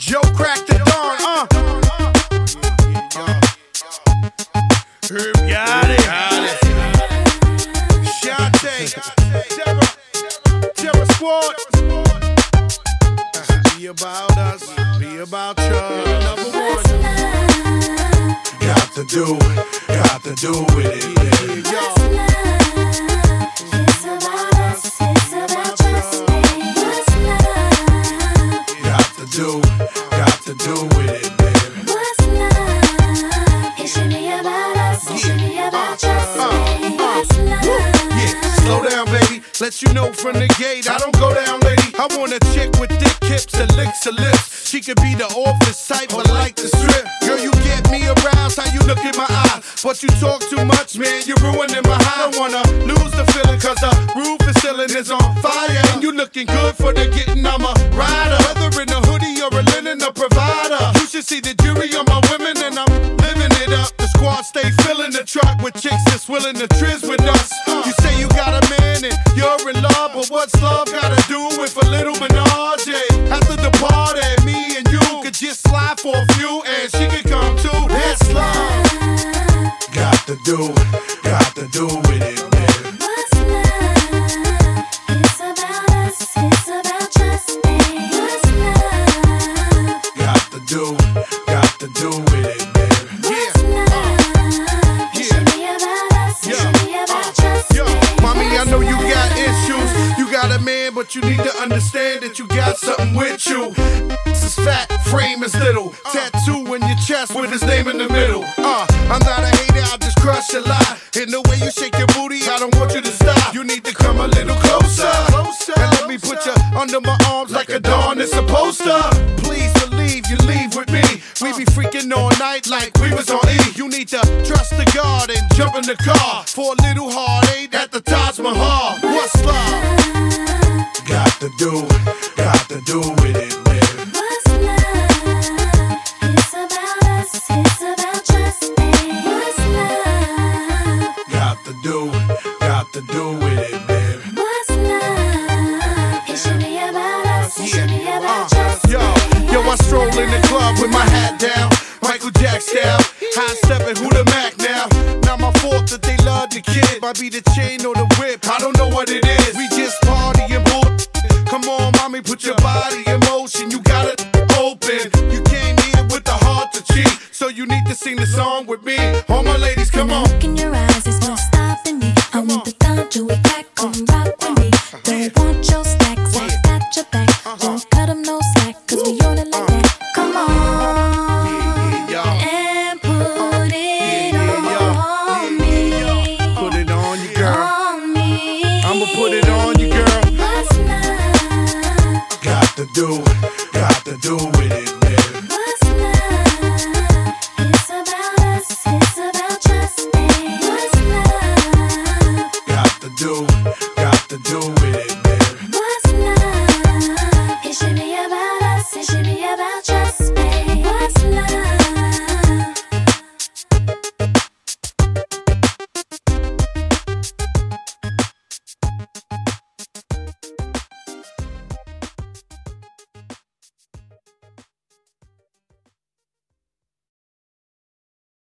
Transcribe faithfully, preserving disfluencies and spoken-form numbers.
Joe cracked the dawn, uh. Herb got it. Shante, Terror, Terror Squad. Be about us, be about you. Number one. Got to do, got to do with it, baby. What's love? It's about us, it's about trust me. What's love? Got to do, got to do with it, baby. What's love? It should be about us, it should be about trust me. What's love? Yeah, slow down, baby. Let you know from the gate, I don't go down, lady. I want a chick with thick hips and licks her lips. She could be the office type, but like the strip. Girl, you get me aroused, how you look in my eye. But you talk too much, man, you're ruining my high. I don't wanna lose the feeling, cause the roof is ceiling is on fire. And you looking good for the getting, I'm a rider. Whether in a hoodie or a linen, a provider. You should see the jury on my women, and I'm living it up. The squad stay filling the truck with chicks that's willing to trizz with us. You say you got a man and you're in love, but what's love gotta do with a little menage? After the party, me and you could just slide for a few, and she could come too. That's love. Got to do, got to do with it, baby. What's love? It's about us, it's about trust me. What's love? Got to do, got to do with it, baby. What's love? It should be about us, it should be about trust Yo, me. mommy, I know you got issues. You got a man, but you need to understand that you got something with you. This is fat, frame is little. Tattoo in your chest with his name in the middle. Uh, I'm not a hater, I'll just crush a lie. In the way you shake your booty, I don't want you to stop. You need to come a little closer, closer and let me put you under my arms like a dawn is supposed to. Please believe you leave with me. We be freaking all night like we was on E. You need to trust the God and jump in the car for a little heartache at the Taj Mahal. What's love? Got to do, got to do with it, baby. What's love? It's about us, it's about trust me. What's love? Got to do, got to do with it, baby. What's love? It should be about us, it should be about trust me. Yo, yo, I stroll in the club with my hat down, Michael Jack style, high stepping, who the Mac now? Not my fault that they love the kid. Might be the chain or the whip, I don't know what it is. We just partying, bull. Come on, mommy, put your body in motion. You got it open. You came here with the heart to cheat, so you need to sing the song with me. All my ladies, come on. Look in your eyes, there's no stopping me. I want the time to attack, come rock with me. Don't want your stacks, I got your back. Don't cut them no slack, cause we on it like that. Come on, and put it on me. Put it on you, girl. On me. I'ma put it on you, girl. What's love? Got to do, got to do with it, baby.